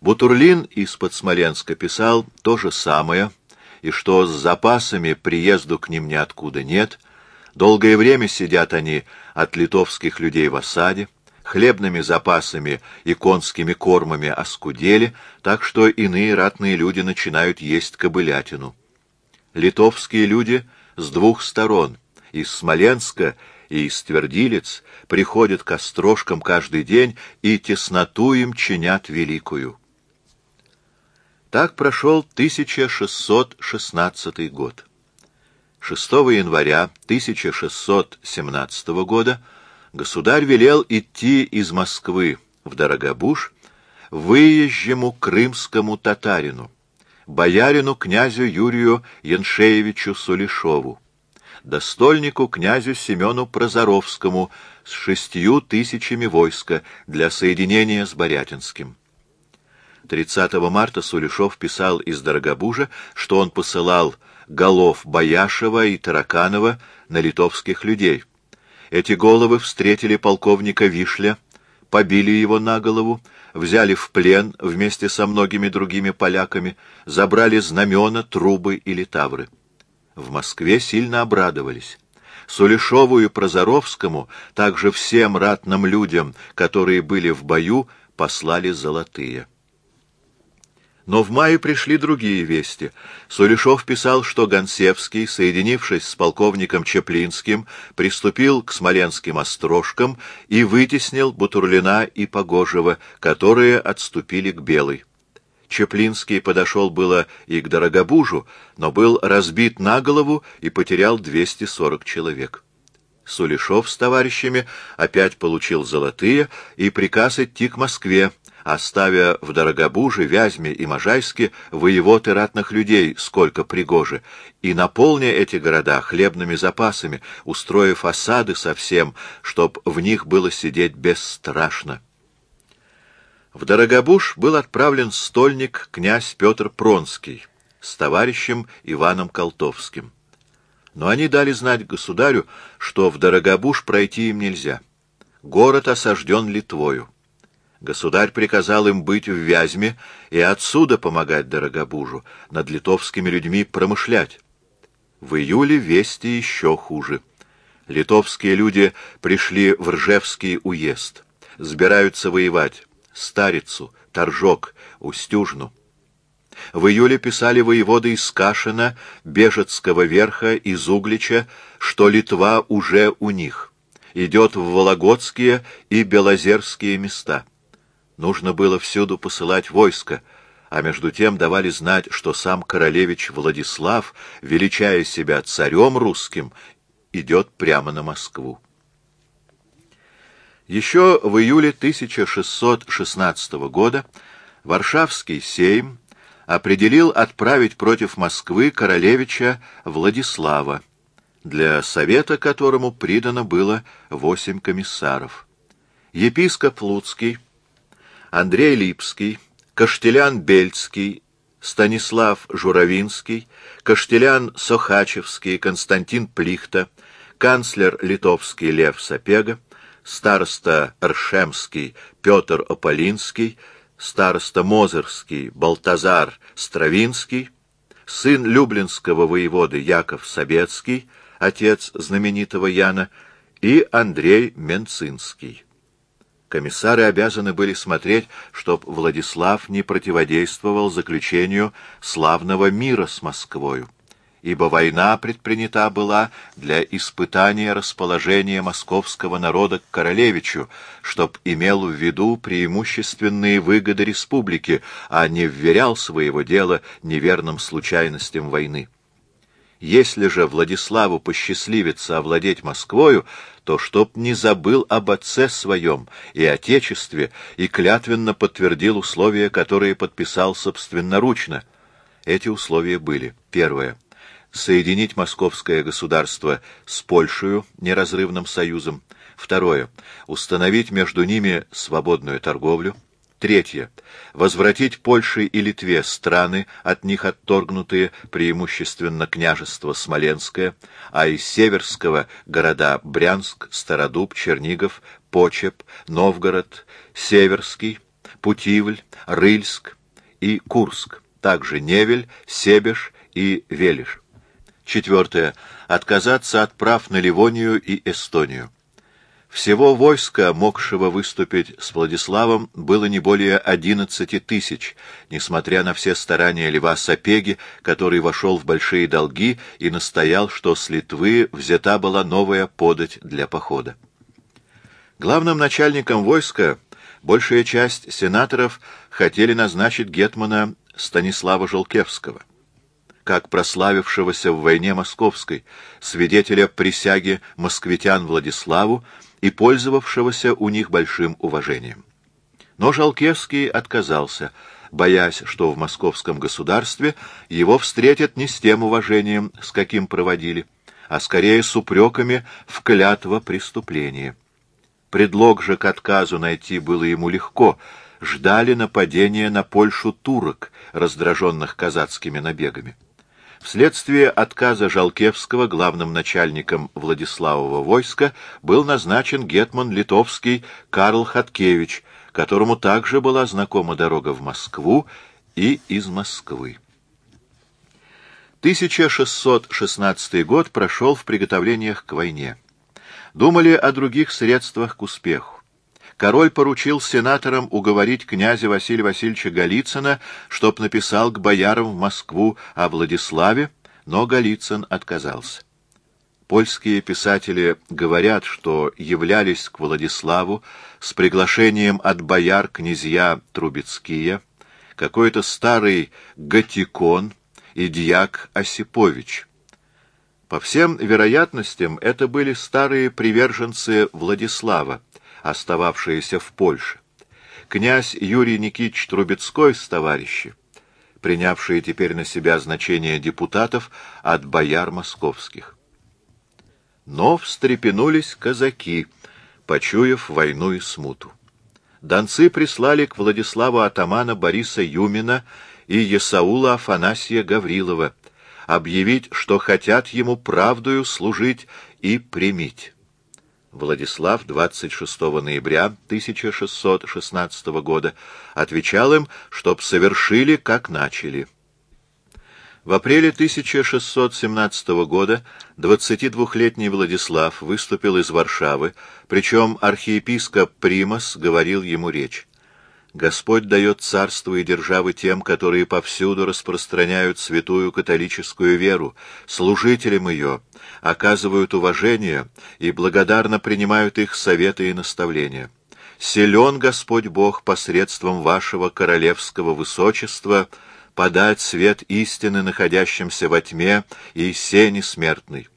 Бутурлин из-под Смоленска писал то же самое, и что с запасами приезду к ним ниоткуда нет. Долгое время сидят они от литовских людей в осаде, хлебными запасами и конскими кормами оскудели, так что иные ратные люди начинают есть кобылятину. Литовские люди с двух сторон, из Смоленска и из Твердилец, приходят к острожкам каждый день и тесноту им чинят великую. Так прошел 1616 год. 6 января 1617 года государь велел идти из Москвы в Дорогобуж выезжему крымскому татарину, боярину князю Юрию Яншеевичу Сулешову, достольнику князю Семену Прозоровскому с 6000 войска для соединения с Борятинским. 30 марта Сулешов писал из Дорогобужа, что он посылал голов Бояшева и Тараканова на литовских людей. Эти головы встретили полковника Вишля, побили его на голову, взяли в плен вместе со многими другими поляками, забрали знамена, трубы и литавры. В Москве сильно обрадовались. Сулешову и Прозоровскому, также всем ратным людям, которые были в бою, послали золотые. Но в мае пришли другие вести. Сулешов писал, что Гонсевский, соединившись с полковником Чаплинским, приступил к смоленским острожкам и вытеснил Бутурлина и Погожева, которые отступили к Белой. Чаплинский подошел было и к Дорогобужу, но был разбит на голову и потерял 240 человек. Сулешов с товарищами опять получил золотые и приказ идти к Москве, оставя в Дорогобуже, Вязьме и Можайске воевод и ратных людей, сколько пригоже, и наполня эти города хлебными запасами, устроив осады совсем, чтоб в них было сидеть бесстрашно. В Дорогобуж был отправлен стольник князь Петр Пронский с товарищем Иваном Колтовским. Но они дали знать государю, что в Дорогобуж пройти им нельзя. Город осажден Литвою. Государь приказал им быть в Вязьме и отсюда помогать Дорогобужу, над литовскими людьми промышлять. В июле вести еще хуже. Литовские люди пришли в Ржевский уезд, собираются воевать Старицу, Торжок, Устюжну. В июле писали воеводы из Кашина, Бежецкого верха, из Углича, что Литва уже у них, идет в Вологодские и Белозерские места. Нужно было всюду посылать войско, а между тем давали знать, что сам королевич Владислав, величая себя царем русским, идет прямо на Москву. Еще в июле 1616 года Варшавский сейм определил отправить против Москвы королевича Владислава, для совета которому придано было 8 комиссаров. Епископ Луцкий, Андрей Липский, Каштелян Бельцкий, Станислав Журавинский, Каштелян Сохачевский, Константин Плихта, канцлер литовский Лев Сапега, староста Ршемский Петр Ополинский, староста Мозырский Балтазар Стравинский, сын люблинского воеводы Яков Собецкий, отец знаменитого Яна, и Андрей Менцинский. Комиссары обязаны были смотреть, чтоб Владислав не противодействовал заключению славного мира с Москвою, ибо война предпринята была для испытания расположения московского народа к королевичу, чтоб имел в виду преимущественные выгоды республики, а не вверял своего дела неверным случайностям войны. Если же Владиславу посчастливится овладеть Москвою, то чтоб не забыл об отце своем и отечестве и клятвенно подтвердил условия, которые подписал собственноручно. Эти условия были: первое — соединить московское государство с Польшею неразрывным союзом; второе — установить между ними свободную торговлю; третье — возвратить Польше и Литве страны, от них отторгнутые, преимущественно княжество Смоленское, а из Северского — города Брянск, Стародуб, Чернигов, Почеп, Новгород, Северский, Путивль, Рыльск и Курск, также Невель, Себеж и Велиш. 4. Отказаться от прав на Ливонию и Эстонию. Всего войска, могшего выступить с Владиславом, было не более 11 тысяч, несмотря на все старания Льва Сапеги, который вошел в большие долги и настоял, что с Литвы взята была новая подать для похода. Главным начальником войска большая часть сенаторов хотели назначить гетмана Станислава Жолкевского, как прославившегося в войне московской, свидетеля присяги москвитян Владиславу и пользовавшегося у них большим уважением. Но Жолкевский отказался, боясь, что в московском государстве его встретят не с тем уважением, с каким проводили, а скорее с упреками в клятвопреступлении. Предлог же к отказу найти было ему легко. Ждали нападения на Польшу турок, раздраженных казацкими набегами. Вследствие отказа Жолкевского главным начальником Владиславова войска был назначен гетман литовский Карл Хаткевич, которому также была знакома дорога в Москву и из Москвы. 1616 год прошел в приготовлениях к войне. Думали о других средствах к успеху. Король поручил сенаторам уговорить князя Василия Васильевича Голицына, чтоб написал к боярам в Москву о Владиславе, но Голицын отказался. Польские писатели говорят, что являлись к Владиславу с приглашением от бояр князья Трубецкие, какой-то старый Готикон и дьяк Осипович. По всем вероятностям, это были старые приверженцы Владислава, остававшиеся в Польше. Князь Юрий Никитич Трубецкой с товарищи, принявшие теперь на себя значение депутатов от бояр московских. Но встрепенулись казаки, почуяв войну и смуту. Донцы прислали к Владиславу атамана Бориса Юмина и Есаула Афанасия Гаврилова объявить, что хотят ему правдою служить и примить. Владислав 26 ноября 1616 года отвечал им, чтоб совершили, как начали. В апреле 1617 года 22-летний Владислав выступил из Варшавы, причем архиепископ Примас говорил ему речь. «Господь дает царство и державы тем, которые повсюду распространяют святую католическую веру, служителям ее, оказывают уважение и благодарно принимают их советы и наставления. Силен Господь Бог посредством вашего королевского высочества подать свет истины, находящимся во тьме и сени смертной.